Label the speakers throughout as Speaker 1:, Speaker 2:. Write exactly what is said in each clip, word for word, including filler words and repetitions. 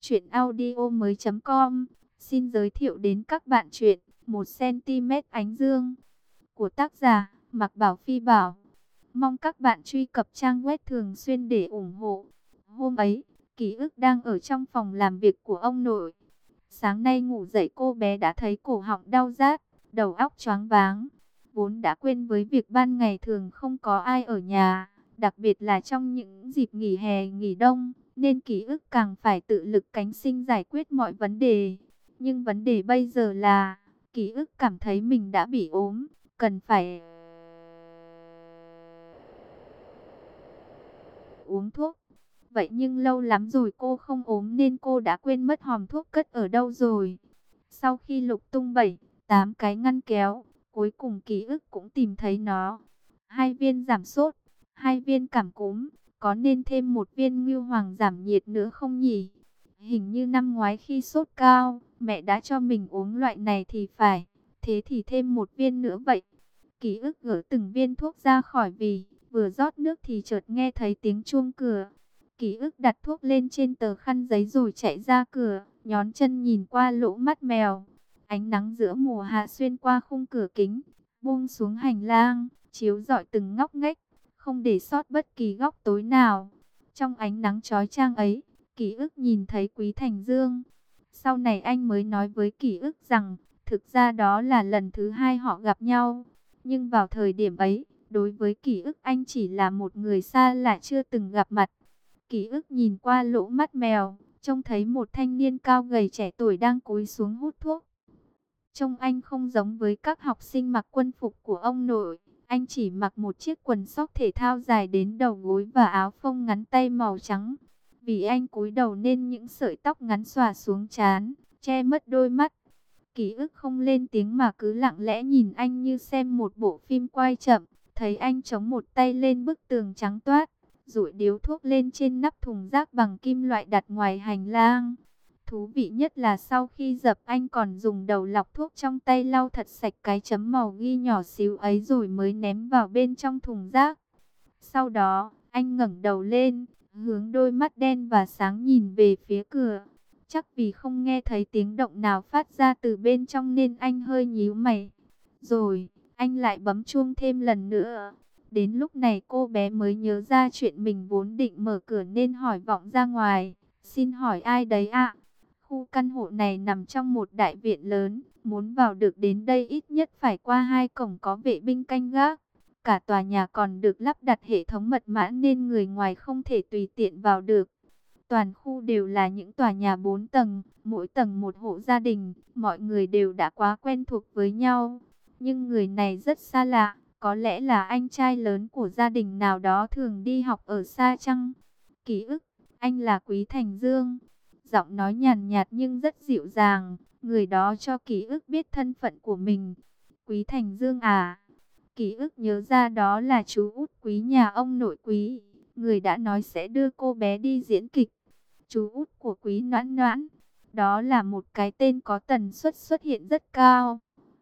Speaker 1: Chuyện audio mới com xin giới thiệu đến các bạn chuyện một xăng ti mét ánh dương của tác giả Mạc Bảo Phi Bảo. Mong các bạn truy cập trang web thường xuyên để ủng hộ. Hôm ấy, Ký ức đang ở trong phòng làm việc của ông nội. Sáng nay ngủ dậy cô bé đã thấy cổ họng đau rát, đầu óc choáng váng. Vốn đã quen với việc ban ngày thường không có ai ở nhà, đặc biệt là trong những dịp nghỉ hè nghỉ đông, nên Ký ức càng phải tự lực cánh sinh giải quyết mọi vấn đề. Nhưng vấn đề bây giờ là, Ký ức cảm thấy mình đã bị ốm, cần phải uống thuốc. Vậy nhưng lâu lắm rồi cô không ốm nên cô đã quên mất hòm thuốc cất ở đâu rồi. Sau khi lục tung bảy, tám cái ngăn kéo, cuối cùng Ký ức cũng tìm thấy nó. Hai viên giảm sốt, hai viên cảm cúm, có nên thêm một viên ngưu hoàng giảm nhiệt nữa không nhỉ? Hình như năm ngoái khi sốt cao, mẹ đã cho mình uống loại này thì phải, thế thì thêm một viên nữa vậy. Ký ức gỡ từng viên thuốc ra khỏi vỉ, vừa rót nước thì chợt nghe thấy tiếng chuông cửa. Ký ức đặt thuốc lên trên tờ khăn giấy rồi chạy ra cửa, nhón chân nhìn qua lỗ mắt mèo. Ánh nắng giữa mùa hạ xuyên qua khung cửa kính, buông xuống hành lang, chiếu rọi từng ngóc ngách, không để sót bất kỳ góc tối nào. Trong ánh nắng chói chang ấy, Ký ức nhìn thấy Quý Thành Dương. Sau này anh mới nói với Ký ức rằng, thực ra đó là lần thứ hai họ gặp nhau. Nhưng vào thời điểm ấy, đối với Ký ức anh chỉ là một người xa lạ chưa từng gặp mặt. Ký ức nhìn qua lỗ mắt mèo, trông thấy một thanh niên cao gầy trẻ tuổi đang cúi xuống hút thuốc. Trông anh không giống với các học sinh mặc quân phục của ông nội, anh chỉ mặc một chiếc quần sóc thể thao dài đến đầu gối và áo phông ngắn tay màu trắng. Vì anh cúi đầu nên những sợi tóc ngắn xõa xuống trán, che mất đôi mắt. Ký ức không lên tiếng mà cứ lặng lẽ nhìn anh như xem một bộ phim quay chậm, thấy anh chống một tay lên bức tường trắng toát, dụi điếu thuốc lên trên nắp thùng rác bằng kim loại đặt ngoài hành lang. Thú vị nhất là sau khi dập anh còn dùng đầu lọc thuốc trong tay lau thật sạch cái chấm màu ghi nhỏ xíu ấy rồi mới ném vào bên trong thùng rác. Sau đó, anh ngẩng đầu lên, hướng đôi mắt đen và sáng nhìn về phía cửa. Chắc vì không nghe thấy tiếng động nào phát ra từ bên trong nên anh hơi nhíu mày. Rồi, anh lại bấm chuông thêm lần nữa. Đến lúc này cô bé mới nhớ ra chuyện mình vốn định mở cửa nên hỏi vọng ra ngoài. Xin hỏi ai đấy ạ? Khu căn hộ này nằm trong một đại viện lớn. Muốn vào được đến đây ít nhất phải qua hai cổng có vệ binh canh gác. Cả tòa nhà còn được lắp đặt hệ thống mật mã nên người ngoài không thể tùy tiện vào được. Toàn khu đều là những tòa nhà bốn tầng, mỗi tầng một hộ gia đình, mọi người đều đã quá quen thuộc với nhau. Nhưng người này rất xa lạ, có lẽ là anh trai lớn của gia đình nào đó thường đi học ở xa chăng? Ký ức, anh là Quý Thành Dương. Giọng nói nhàn nhạt nhưng rất dịu dàng, người đó cho Ký ức biết thân phận của mình. Quý Thành Dương à? Ký ức nhớ ra đó là chú út Quý nhà ông nội Quý, người đã nói sẽ đưa cô bé đi diễn kịch. Chú út của Quý Noãn Noãn, đó là một cái tên có tần suất xuất hiện rất cao.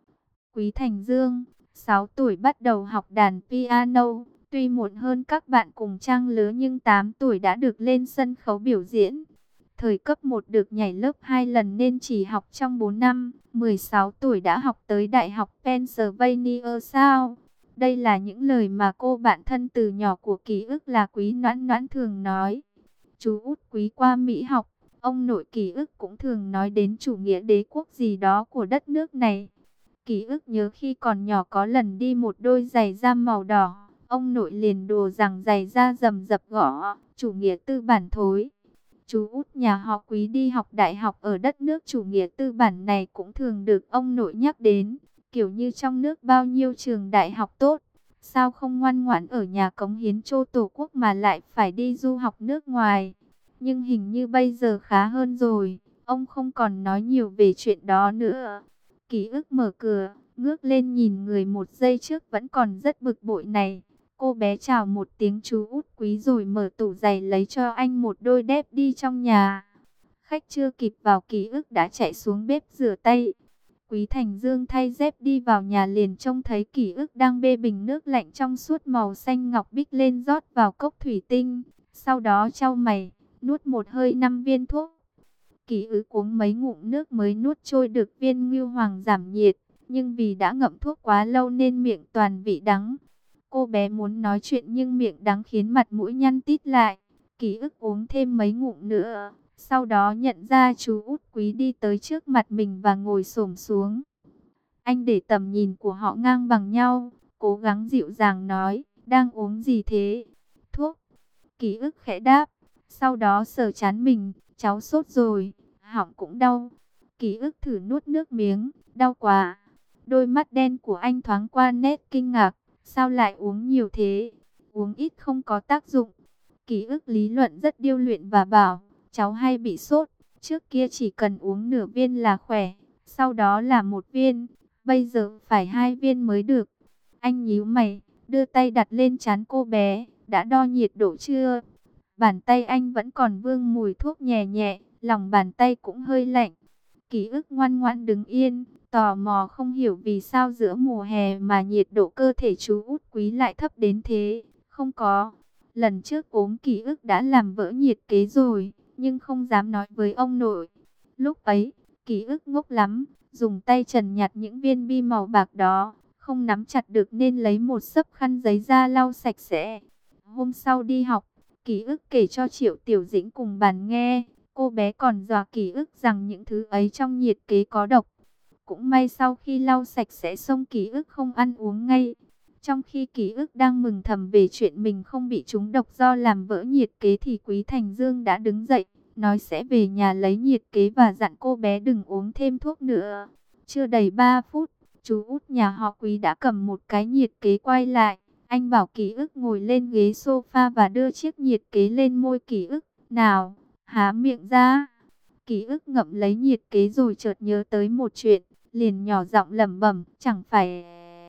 Speaker 1: Quý Thành Dương, sáu tuổi bắt đầu học đàn piano, tuy muộn hơn các bạn cùng trang lứa nhưng tám tuổi đã được lên sân khấu biểu diễn. Thời cấp một được nhảy lớp hai lần nên chỉ học trong bốn năm, mười sáu tuổi đã học tới Đại học Pennsylvania sao? Đây là những lời mà cô bạn thân từ nhỏ của Ký ức là Quý Noãn Noãn thường nói. Chú út Quý qua Mỹ học, ông nội Ký ức cũng thường nói đến chủ nghĩa đế quốc gì đó của đất nước này. Ký ức nhớ khi còn nhỏ có lần đi một đôi giày da màu đỏ, ông nội liền đùa rằng giày da rầm rập gõ, chủ nghĩa tư bản thối. Chú út nhà họ Quý đi học đại học ở đất nước chủ nghĩa tư bản này cũng thường được ông nội nhắc đến, kiểu như trong nước bao nhiêu trường đại học tốt, sao không ngoan ngoãn ở nhà cống hiến cho Tổ quốc mà lại phải đi du học nước ngoài. Nhưng hình như bây giờ khá hơn rồi, ông không còn nói nhiều về chuyện đó nữa. Ký ức mở cửa, ngước lên nhìn người một giây trước vẫn còn rất bực bội này. Cô bé chào một tiếng chú út Quý rồi mở tủ giày lấy cho anh một đôi dép đi trong nhà. Khách chưa kịp vào Ký ức đã chạy xuống bếp rửa tay. Quý Thành Dương thay dép đi vào nhà liền trông thấy Ký ức đang bê bình nước lạnh trong suốt màu xanh ngọc bích lên rót vào cốc thủy tinh. Sau đó chau mày, nuốt một hơi năm viên thuốc. Ký ức uống mấy ngụm nước mới nuốt trôi được viên ngưu hoàng giảm nhiệt, nhưng vì đã ngậm thuốc quá lâu nên miệng toàn vị đắng. Cô bé muốn nói chuyện nhưng miệng đắng khiến mặt mũi nhăn tít lại. Ký ức uống thêm mấy ngụm nữa, sau đó nhận ra chú Út Quý đi tới trước mặt mình và ngồi xổm xuống. Anh để tầm nhìn của họ ngang bằng nhau, cố gắng dịu dàng nói, đang uống gì thế? Thuốc. Ký ức khẽ đáp, sau đó sờ trán mình, cháu sốt rồi, họng cũng đau. Ký ức thử nuốt nước miếng, đau quá. Đôi mắt đen của anh thoáng qua nét kinh ngạc, sao lại uống nhiều thế? Uống ít không có tác dụng. Ký ức lý luận rất điêu luyện và bảo, cháu hay bị sốt, trước kia chỉ cần uống nửa viên là khỏe, sau đó là một viên, bây giờ phải hai viên mới được. Anh nhíu mày, đưa tay đặt lên trán cô bé, đã đo nhiệt độ chưa? Bàn tay anh vẫn còn vương mùi thuốc nhẹ nhẹ, lòng bàn tay cũng hơi lạnh. Ký ức ngoan ngoãn đứng yên, tò mò không hiểu vì sao giữa mùa hè mà nhiệt độ cơ thể chú Út Quý lại thấp đến thế. Không có, lần trước ốm Ký ức đã làm vỡ nhiệt kế rồi, nhưng không dám nói với ông nội. Lúc ấy, Ký ức ngốc lắm, dùng tay trần nhặt những viên bi màu bạc đó, không nắm chặt được nên lấy một xấp khăn giấy ra lau sạch sẽ. Hôm sau đi học, Ký ức kể cho Triệu Tiểu Dĩnh cùng bàn nghe, cô bé còn dọa Ký ức rằng những thứ ấy trong nhiệt kế có độc. Cũng may sau khi lau sạch sẽ xong Ký ức không ăn uống ngay. Trong khi Ký ức đang mừng thầm về chuyện mình không bị trúng độc do làm vỡ nhiệt kế thì Quý Thành Dương đã đứng dậy, nói sẽ về nhà lấy nhiệt kế và dặn cô bé đừng uống thêm thuốc nữa. Chưa đầy ba phút, chú Út nhà họ Quý đã cầm một cái nhiệt kế quay lại. Anh bảo Ký ức ngồi lên ghế sofa và đưa chiếc nhiệt kế lên môi Ký ức. Nào, há miệng ra. Ký ức ngậm lấy nhiệt kế rồi chợt nhớ tới một chuyện, liền nhỏ giọng lẩm bẩm, chẳng phải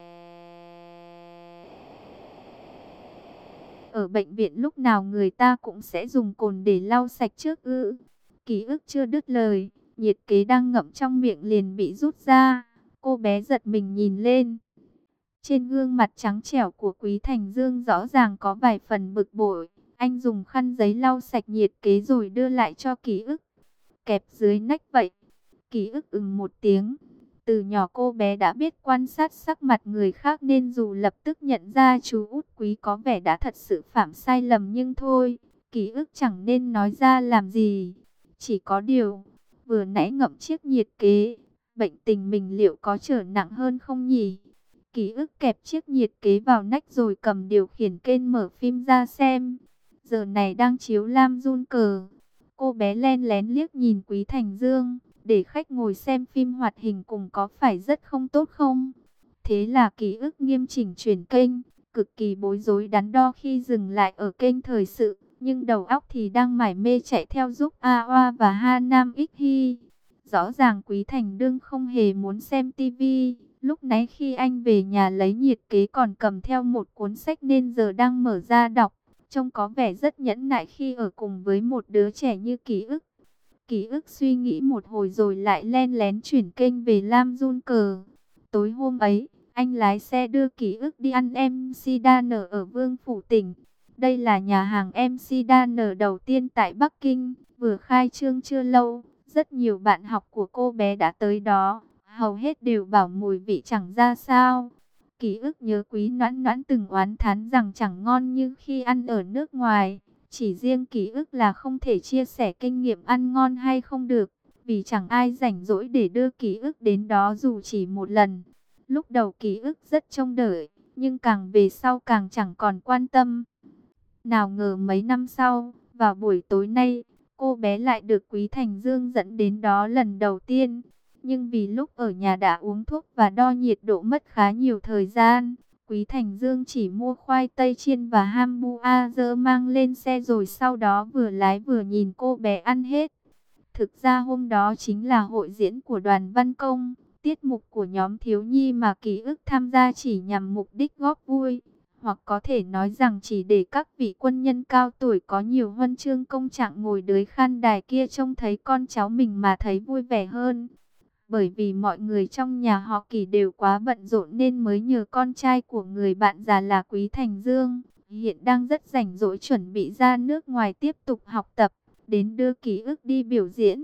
Speaker 1: ở bệnh viện lúc nào người ta cũng sẽ dùng cồn để lau sạch trước ư? Ký ức chưa đứt lời, nhiệt kế đang ngậm trong miệng liền bị rút ra. Cô bé giật mình nhìn lên. Trên gương mặt trắng trẻo của Quý Thành Dương rõ ràng có vài phần bực bội. Anh dùng khăn giấy lau sạch nhiệt kế rồi đưa lại cho Ký ức. Kẹp dưới nách vậy. Ký ức ừm một tiếng. Từ nhỏ cô bé đã biết quan sát sắc mặt người khác nên dù lập tức nhận ra chú Út Quý có vẻ đã thật sự phạm sai lầm nhưng thôi. Ký ức chẳng nên nói ra làm gì. Chỉ có điều, vừa nãy ngậm chiếc nhiệt kế, bệnh tình mình liệu có trở nặng hơn không nhỉ? Ký ức kẹp chiếc nhiệt kế vào nách rồi cầm điều khiển kênh mở phim ra xem. Giờ này đang chiếu Lam Jun cờ. Cô bé len lén liếc nhìn Quý Thành Dương, để khách ngồi xem phim hoạt hình cùng có phải rất không tốt không? Thế là Ký ức nghiêm chỉnh chuyển kênh, cực kỳ bối rối đắn đo khi dừng lại ở kênh thời sự, nhưng đầu óc thì đang mải mê chạy theo giúp A Oa và Ha Nam Ích Hy. Rõ ràng Quý Thành Dương không hề muốn xem tivi. Lúc nãy khi anh về nhà lấy nhiệt kế còn cầm theo một cuốn sách nên giờ đang mở ra đọc. Trông có vẻ rất nhẫn nại khi ở cùng với một đứa trẻ như Ký ức. Ký ức suy nghĩ một hồi rồi lại len lén chuyển kênh về Lam Jun cờ. Tối hôm ấy, anh lái xe đưa Ký ức đi ăn em xê Diner ở Vương Phủ tỉnh. Đây là nhà hàng em xê Diner đầu tiên tại Bắc Kinh, vừa khai trương chưa lâu. Rất nhiều bạn học của cô bé đã tới đó, hầu hết đều bảo mùi vị chẳng ra sao. Ký ức nhớ Quý Noãn Noãn từng oán thán rằng chẳng ngon như khi ăn ở nước ngoài. Chỉ riêng Ký ức là không thể chia sẻ kinh nghiệm ăn ngon hay không được, vì chẳng ai rảnh rỗi để đưa Ký ức đến đó dù chỉ một lần. Lúc đầu Ký ức rất trông đợi, nhưng càng về sau càng chẳng còn quan tâm. Nào ngờ mấy năm sau, vào buổi tối nay, cô bé lại được Quý Thành Dương dẫn đến đó lần đầu tiên. Nhưng vì lúc ở nhà đã uống thuốc và đo nhiệt độ mất khá nhiều thời gian, Quý Thành Dương chỉ mua khoai tây chiên và hamburger mang lên xe rồi sau đó vừa lái vừa nhìn cô bé ăn hết. Thực ra hôm đó chính là hội diễn của đoàn văn công, tiết mục của nhóm thiếu nhi mà Ký ức tham gia chỉ nhằm mục đích góp vui. Hoặc có thể nói rằng chỉ để các vị quân nhân cao tuổi có nhiều huân chương công trạng ngồi dưới khán đài kia trông thấy con cháu mình mà thấy vui vẻ hơn. Bởi vì mọi người trong nhà họ Kỳ đều quá bận rộn nên mới nhờ con trai của người bạn già là Quý Thành Dương, hiện đang rất rảnh rỗi chuẩn bị ra nước ngoài tiếp tục học tập, đến đưa Ký ức đi biểu diễn.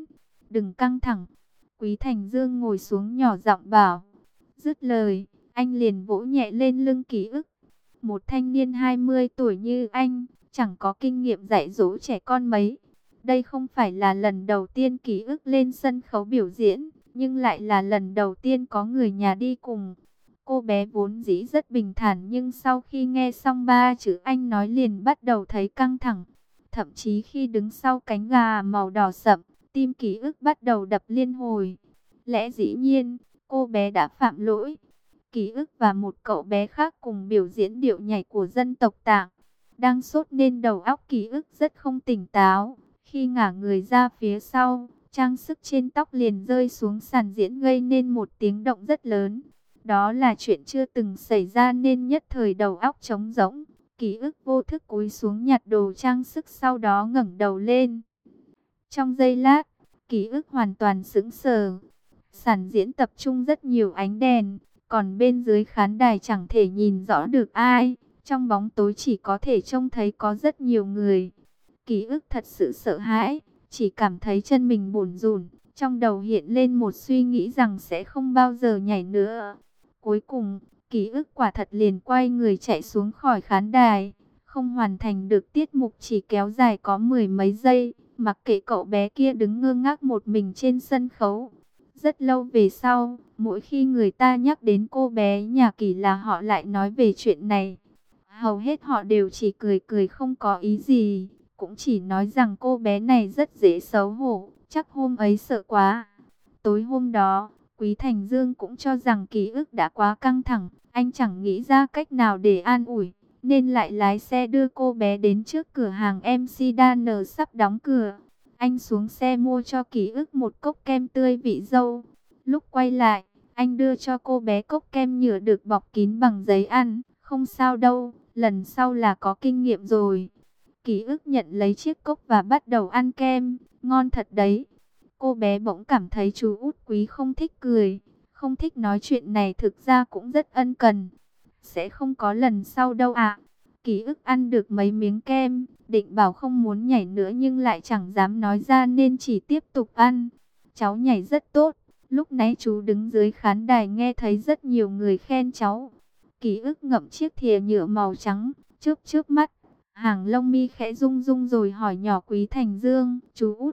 Speaker 1: đừng căng thẳng. Quý Thành Dương ngồi xuống nhỏ giọng bảo. Dứt lời, anh liền vỗ nhẹ lên lưng Ký ức. Một thanh niên hai mươi tuổi như anh, chẳng có kinh nghiệm dạy dỗ trẻ con mấy. Đây không phải là lần đầu tiên Ký ức lên sân khấu biểu diễn, nhưng lại là lần đầu tiên có người nhà đi cùng. Cô bé vốn dĩ rất bình thản, nhưng sau khi nghe xong ba chữ anh nói liền bắt đầu thấy căng thẳng. Thậm chí khi đứng sau cánh gà màu đỏ sậm, tim Ký ức bắt đầu đập liên hồi. Lẽ dĩ nhiên, cô bé đã phạm lỗi. Ký ức và một cậu bé khác cùng biểu diễn điệu nhảy của dân tộc Tạng. Đang sốt nên đầu óc Ký ức rất không tỉnh táo. Khi ngả người ra phía sau, trang sức trên tóc liền rơi xuống sàn diễn gây nên một tiếng động rất lớn. Đó là chuyện chưa từng xảy ra nên nhất thời đầu óc trống rỗng. Ký ức vô thức cúi xuống nhặt đồ trang sức, sau đó ngẩng đầu lên. Trong giây lát, Ký ức hoàn toàn sững sờ. Sàn diễn tập trung rất nhiều ánh đèn, còn bên dưới khán đài chẳng thể nhìn rõ được ai. Trong bóng tối chỉ có thể trông thấy có rất nhiều người. Ký ức thật sự sợ hãi, chỉ cảm thấy chân mình bủn rủn. Trong đầu hiện lên một suy nghĩ rằng sẽ không bao giờ nhảy nữa. Cuối cùng, Ký ức quả thật liền quay người chạy xuống khỏi khán đài. Không hoàn thành được tiết mục, chỉ kéo dài có mười mấy giây. Mặc kệ cậu bé kia đứng ngơ ngác một mình trên sân khấu. Rất lâu về sau, mỗi khi người ta nhắc đến cô bé nhà Kỳ là họ lại nói về chuyện này. Hầu hết họ đều chỉ cười cười không có ý gì. Cũng chỉ nói rằng cô bé này rất dễ xấu hổ, chắc hôm ấy sợ quá. Tối hôm đó, Quý Thành Dương cũng cho rằng Ký ức đã quá căng thẳng. Anh chẳng nghĩ ra cách nào để an ủi, nên lại lái xe đưa cô bé đến trước cửa hàng em xê Danner sắp đóng cửa. Anh xuống xe mua cho Ký ức một cốc kem tươi vị dâu. Lúc quay lại, anh đưa cho cô bé cốc kem nhựa được bọc kín bằng giấy ăn. Không sao đâu, lần sau là có kinh nghiệm rồi. Ký ức nhận lấy chiếc cốc và bắt đầu ăn kem. Ngon thật đấy. Cô bé bỗng cảm thấy chú út Quý không thích cười, không thích nói chuyện này, thực ra cũng rất ân cần. Sẽ không có lần sau đâu ạ. Ký ức ăn được mấy miếng kem, định bảo không muốn nhảy nữa nhưng lại chẳng dám nói ra nên chỉ tiếp tục ăn. Cháu nhảy rất tốt. Lúc nãy chú đứng dưới khán đài nghe thấy rất nhiều người khen cháu. Ký ức ngậm chiếc thìa nhựa màu trắng, chớp chớp mắt. Hàng lông mi khẽ rung rung rồi hỏi nhỏ Quý Thành Dương, chú út.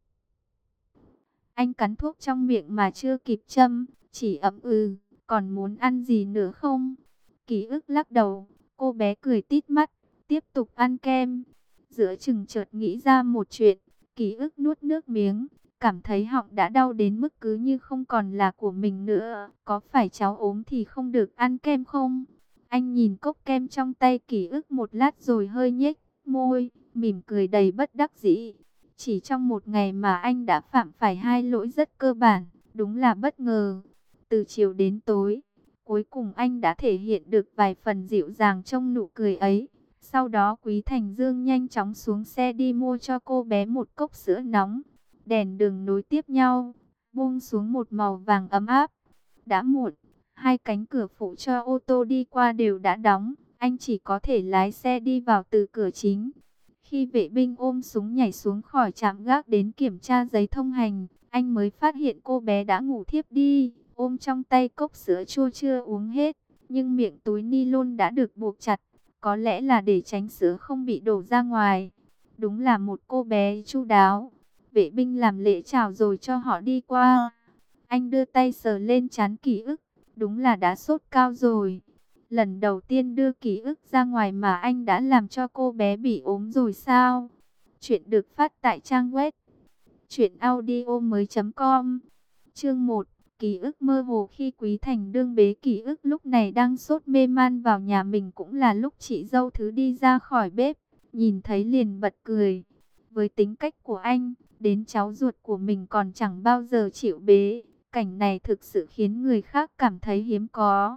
Speaker 1: Anh cắn thuốc trong miệng mà chưa kịp châm, chỉ ậm ừ, còn muốn ăn gì nữa không? Ký ức lắc đầu, cô bé cười tít mắt, tiếp tục ăn kem. Giữa chừng chợt nghĩ ra một chuyện, Ký ức nuốt nước miếng, cảm thấy họng đã đau đến mức cứ như không còn là của mình nữa. Có phải cháu ốm thì không được ăn kem không? Anh nhìn cốc kem trong tay Ký ức một lát rồi hơi nhếch môi, mỉm cười đầy bất đắc dĩ. Chỉ trong một ngày mà anh đã phạm phải hai lỗi rất cơ bản, đúng là bất ngờ. Từ chiều đến tối, cuối cùng anh đã thể hiện được vài phần dịu dàng trong nụ cười ấy. Sau đó Quý Thành Dương nhanh chóng xuống xe đi mua cho cô bé một cốc sữa nóng. Đèn đường nối tiếp nhau, buông xuống một màu vàng ấm áp. Đã muộn, hai cánh cửa phụ cho ô tô đi qua đều đã đóng. Anh chỉ có thể lái xe đi vào từ cửa chính. Khi vệ binh ôm súng nhảy xuống khỏi trạm gác đến kiểm tra giấy thông hành, anh mới phát hiện cô bé đã ngủ thiếp đi, ôm trong tay cốc sữa chua chưa uống hết, nhưng miệng túi ni lông đã được buộc chặt, có lẽ là để tránh sữa không bị đổ ra ngoài. Đúng là một cô bé chu đáo. Vệ binh làm lễ chào rồi cho họ đi qua. Anh đưa tay sờ lên trán Ký ức, đúng là đã sốt cao rồi. Lần đầu tiên đưa Ký ức ra ngoài mà anh đã làm cho cô bé bị ốm rồi sao? Chuyện được phát tại trang web truyện audio mới chấm com. Chương một, Ký ức mơ hồ. Khi Quý Thành đương bế Ký ức lúc này đang sốt mê man vào nhà mình, cũng là lúc chị dâu Thứ đi ra khỏi bếp, nhìn thấy liền bật cười. Với tính cách của anh, đến cháu ruột của mình còn chẳng bao giờ chịu bế. Cảnh này thực sự khiến người khác cảm thấy hiếm có.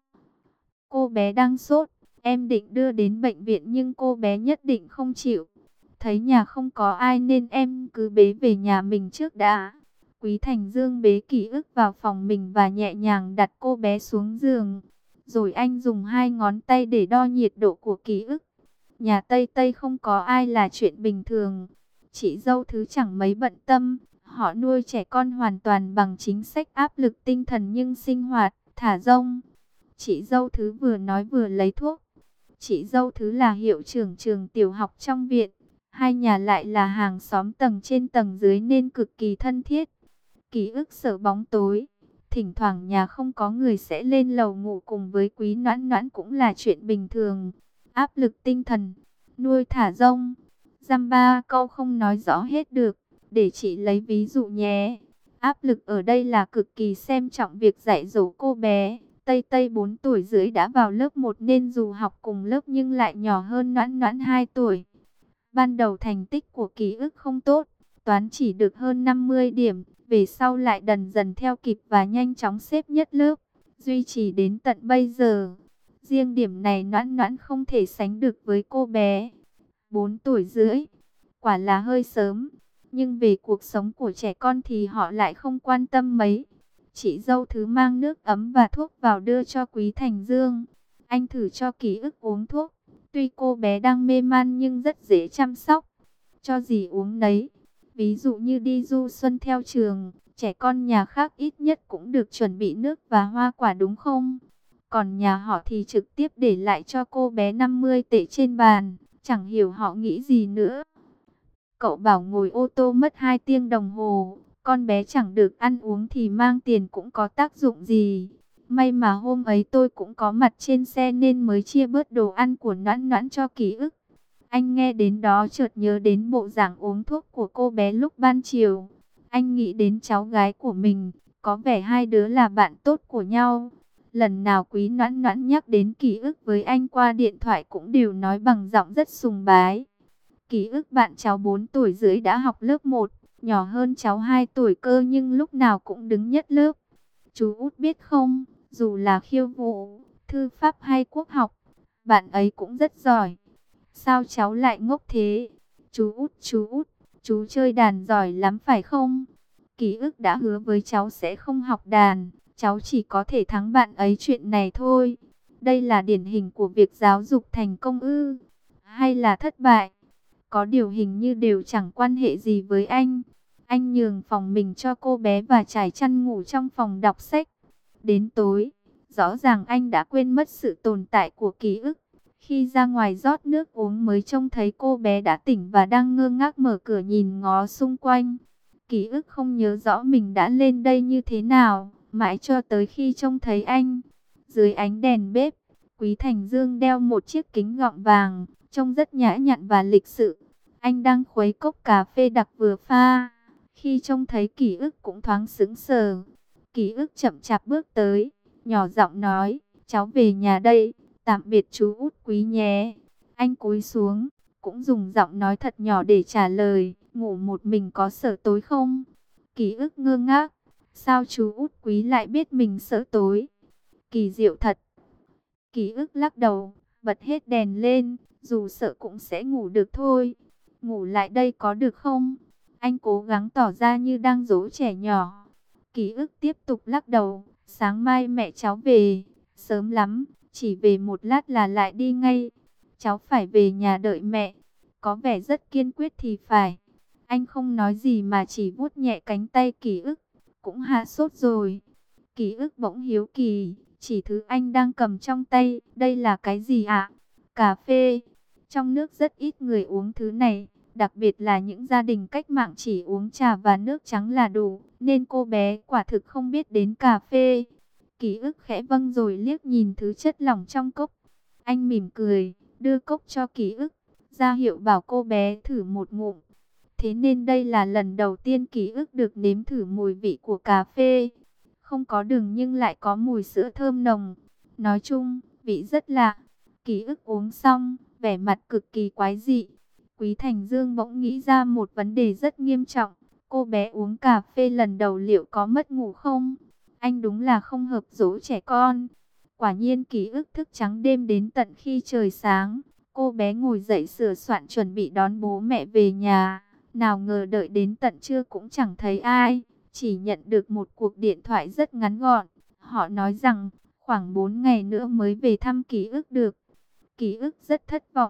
Speaker 1: Cô bé đang sốt, em định đưa đến bệnh viện nhưng cô bé nhất định không chịu. Thấy nhà không có ai nên em cứ bế về nhà mình trước đã. Quý Thành Dương bế Ký ức vào phòng mình và nhẹ nhàng đặt cô bé xuống giường. Rồi anh dùng hai ngón tay để đo nhiệt độ của Ký ức. Nhà Tây Tây không có ai là chuyện bình thường. Chị dâu Thứ chẳng mấy bận tâm, Họ nuôi trẻ con hoàn toàn bằng chính sách áp lực tinh thần nhưng sinh hoạt, thả rông. Chị dâu Thứ vừa nói vừa lấy thuốc. Chị dâu Thứ là hiệu trưởng trường tiểu học trong viện. Hai nhà lại là hàng xóm tầng trên tầng dưới nên cực kỳ thân thiết. Ký ức sợ bóng tối. Thỉnh thoảng nhà không có người sẽ lên lầu ngủ cùng với Quý Noãn Noãn cũng là chuyện bình thường. Áp lực tinh thần, nuôi thả rông. Dăm ba câu không nói rõ hết được. Để chị lấy ví dụ nhé. Áp lực ở đây là cực kỳ xem trọng việc dạy dỗ cô bé. Tây Tây bốn tuổi rưỡi đã vào lớp một nên dù học cùng lớp nhưng lại nhỏ hơn Noãn Noãn hai tuổi. Ban đầu thành tích của Ký ức không tốt, toán chỉ được hơn năm mươi điểm, về sau lại dần dần theo kịp và nhanh chóng xếp nhất lớp, duy trì đến tận bây giờ. Riêng điểm này Noãn Noãn không thể sánh được với cô bé. bốn tuổi rưỡi, quả là hơi sớm, nhưng về cuộc sống của trẻ con thì họ lại không quan tâm mấy. Chị dâu Thứ mang nước ấm và thuốc vào đưa cho Quý Thành Dương. Anh thử cho Ký ức uống thuốc. Tuy cô bé đang mê man nhưng rất dễ chăm sóc. Cho gì uống nấy. Ví dụ như đi du xuân theo trường, trẻ con nhà khác ít nhất cũng được chuẩn bị nước và hoa quả đúng không? Còn nhà họ thì trực tiếp để lại cho cô bé năm mươi tệ trên bàn. Chẳng hiểu họ nghĩ gì nữa. Cậu bảo ngồi ô tô mất hai tiếng đồng hồ. Con bé chẳng được ăn uống thì mang tiền cũng có tác dụng gì. May mà hôm ấy tôi cũng có mặt trên xe nên mới chia bớt đồ ăn của Noãn Noãn cho Ký ức. Anh nghe đến đó chợt nhớ đến bộ dạng uống thuốc của cô bé lúc ban chiều. Anh nghĩ đến cháu gái của mình, có vẻ hai đứa là bạn tốt của nhau. Lần nào Quý Noãn Noãn nhắc đến Ký ức với anh qua điện thoại cũng đều nói bằng giọng rất sùng bái. Ký ức bạn cháu bốn tuổi rưỡi đã học lớp một, nhỏ hơn cháu hai tuổi cơ nhưng lúc nào cũng đứng nhất lớp. Chú út biết không, dù là khiêu vũ, thư pháp hay quốc học, bạn ấy cũng rất giỏi. Sao cháu lại ngốc thế? Chú út, chú út, chú chơi đàn giỏi lắm phải không? Ký ức đã hứa với cháu sẽ không học đàn, cháu chỉ có thể thắng bạn ấy chuyện này thôi. Đây là điển hình của việc giáo dục thành công ư, hay là thất bại? Có điều hình như đều chẳng quan hệ gì với anh. Anh nhường phòng mình cho cô bé và trải chăn ngủ trong phòng đọc sách. Đến tối, rõ ràng anh đã quên mất sự tồn tại của Ký ức. Khi ra ngoài rót nước uống mới trông thấy cô bé đã tỉnh và đang ngơ ngác mở cửa nhìn ngó xung quanh. Ký ức không nhớ rõ mình đã lên đây như thế nào, mãi cho tới khi trông thấy anh. Dưới ánh đèn bếp, Quý Thành Dương đeo một chiếc kính gọng vàng, trông rất nhã nhặn và lịch sự. Anh đang khuấy cốc cà phê đặc vừa pha. Khi trông thấy Ký ức cũng thoáng sững sờ. Ký ức chậm chạp bước tới, nhỏ giọng nói, cháu về nhà đây, tạm biệt chú út Quý nhé. Anh cúi xuống, cũng dùng giọng nói thật nhỏ để trả lời, ngủ một mình có sợ tối không? Ký ức ngơ ngác, sao chú út Quý lại biết mình sợ tối? Kỳ diệu thật. Ký ức lắc đầu, bật hết đèn lên, dù sợ cũng sẽ ngủ được thôi. Ngủ lại đây có được không? Anh cố gắng tỏ ra như đang dỗ trẻ nhỏ. Ký ức tiếp tục lắc đầu, sáng mai mẹ cháu về, sớm lắm, chỉ về một lát là lại đi ngay. Cháu phải về nhà đợi mẹ, có vẻ rất kiên quyết thì phải. Anh không nói gì mà chỉ vuốt nhẹ cánh tay Ký ức, cũng hạ sốt rồi. Ký ức bỗng hiếu kỳ, chỉ thứ anh đang cầm trong tay, đây là cái gì ạ? Cà phê. Trong nước rất ít người uống thứ này, đặc biệt là những gia đình cách mạng chỉ uống trà và nước trắng là đủ, nên cô bé quả thực không biết đến cà phê. Ký ức khẽ vâng rồi liếc nhìn thứ chất lỏng trong cốc. Anh mỉm cười, đưa cốc cho Ký ức, ra hiệu bảo cô bé thử một ngụm. Thế nên đây là lần đầu tiên Ký ức được nếm thử mùi vị của cà phê. Không có đường nhưng lại có mùi sữa thơm nồng. Nói chung, vị rất lạ. Ký ức uống xong, vẻ mặt cực kỳ quái dị. Quý Thành Dương bỗng nghĩ ra một vấn đề rất nghiêm trọng. Cô bé uống cà phê lần đầu liệu có mất ngủ không? Anh đúng là không hợp dỗ trẻ con. Quả nhiên Ký ức thức trắng đêm đến tận khi trời sáng. Cô bé ngồi dậy sửa soạn chuẩn bị đón bố mẹ về nhà. Nào ngờ đợi đến tận trưa cũng chẳng thấy ai. Chỉ nhận được một cuộc điện thoại rất ngắn gọn. Họ nói rằng khoảng bốn ngày nữa mới về thăm Ký ức được. Ký ức rất thất vọng.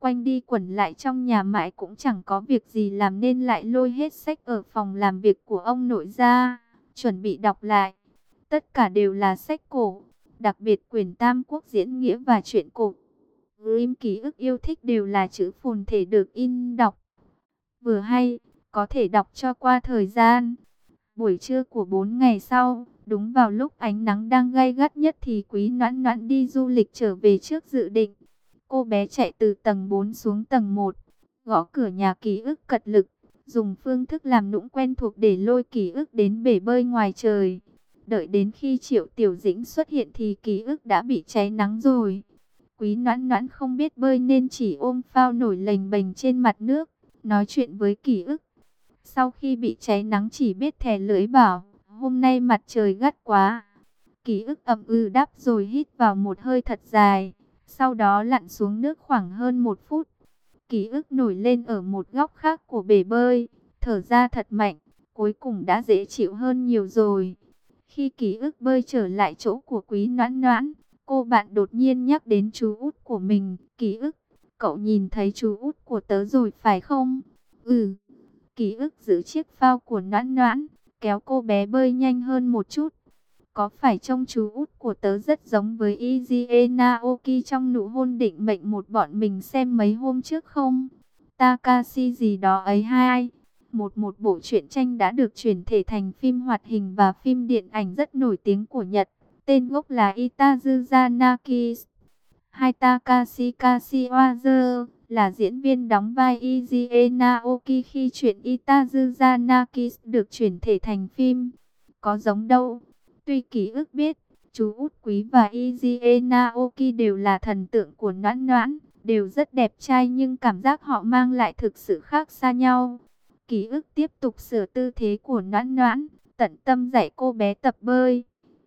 Speaker 1: quanh đi quẩn lại trong nhà mãi cũng chẳng có việc gì làm nên lại lôi hết sách ở phòng làm việc của ông nội ra, chuẩn bị đọc lại. Tất cả đều là sách cổ, đặc biệt quyển Tam Quốc diễn nghĩa và truyện cổ Grimm ký ức yêu thích đều là chữ phồn thể được in đọc. Vừa hay, có thể đọc cho qua thời gian. Buổi trưa của bốn ngày sau, đúng vào lúc ánh nắng đang gay gắt nhất thì Quý Noãn Noãn đi du lịch trở về trước dự định. Cô bé chạy từ tầng bốn xuống tầng một, gõ cửa nhà ký ức cật lực, dùng phương thức làm nũng quen thuộc để lôi ký ức đến bể bơi ngoài trời. Đợi đến khi Triệu Tiểu Dĩnh xuất hiện thì ký ức đã bị cháy nắng rồi. Quý Noãn Noãn không biết bơi nên chỉ ôm phao nổi lềnh bềnh trên mặt nước, nói chuyện với ký ức. Sau khi bị cháy nắng chỉ biết thè lưỡi bảo, hôm nay mặt trời gắt quá. Ký ức ậm ừ đáp rồi hít vào một hơi thật dài, sau đó lặn xuống nước khoảng hơn một phút. Ký ức nổi lên ở một góc khác của bể bơi, thở ra thật mạnh, cuối cùng đã dễ chịu hơn nhiều rồi. Khi ký ức bơi trở lại chỗ của Quý Noãn Noãn, cô bạn đột nhiên nhắc đến chú út của mình. Ký ức, cậu nhìn thấy chú út của tớ rồi phải không? Ừ. Ký ức giữ chiếc phao của Noãn Noãn, kéo cô bé bơi nhanh hơn một chút. Có phải trông chú út của tớ rất giống với Izie Naoki trong nụ hôn định mệnh một bọn mình xem mấy hôm trước không? Takashi gì đó ấy hai. Một một bộ truyện tranh đã được chuyển thể thành phim hoạt hình và phim điện ảnh rất nổi tiếng của Nhật. Tên gốc là Itazuza Nakis. Hai Takashi Kashiwazaki là diễn viên đóng vai Izie Naoki khi truyện Itazuza Nakis được chuyển thể thành phim. Có giống đâu. Tuy ký ức biết, chú út Quý và Izie Naoki đều là thần tượng của Noãn Noãn, đều rất đẹp trai nhưng cảm giác họ mang lại thực sự khác xa nhau. Ký ức tiếp tục sửa tư thế của Noãn Noãn, tận tâm dạy cô bé tập bơi.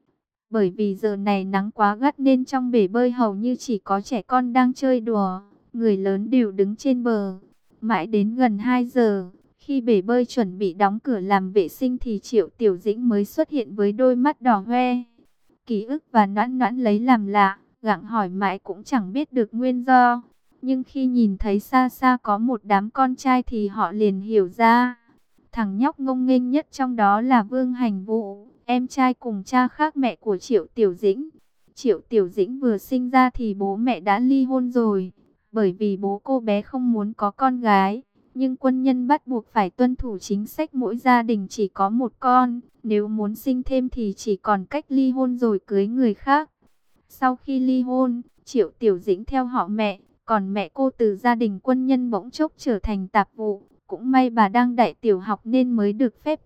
Speaker 1: Bởi vì giờ này nắng quá gắt nên trong bể bơi hầu như chỉ có trẻ con đang chơi đùa, người lớn đều đứng trên bờ. Mãi đến gần hai giờ, khi bể bơi chuẩn bị đóng cửa làm vệ sinh thì Triệu Tiểu Dĩnh mới xuất hiện với đôi mắt đỏ hoe. Ký ức và Noãn Noãn lấy làm lạ, gặng hỏi mãi cũng chẳng biết được nguyên do. Nhưng khi nhìn thấy xa xa có một đám con trai thì họ liền hiểu ra. Thằng nhóc ngông nghênh nhất trong đó là Vương Hành Vũ, em trai cùng cha khác mẹ của Triệu Tiểu Dĩnh. Triệu Tiểu Dĩnh vừa sinh ra thì bố mẹ đã ly hôn rồi, bởi vì bố cô bé không muốn có con gái. Nhưng quân nhân bắt buộc phải tuân thủ chính sách mỗi gia đình chỉ có một con, nếu muốn sinh thêm thì chỉ còn cách ly hôn rồi cưới người khác. Sau khi ly hôn, Triệu Tiểu Dĩnh theo họ mẹ, còn mẹ cô từ gia đình quân nhân bỗng chốc trở thành tạp vụ. Cũng may bà đang đại tiểu học nên mới được phép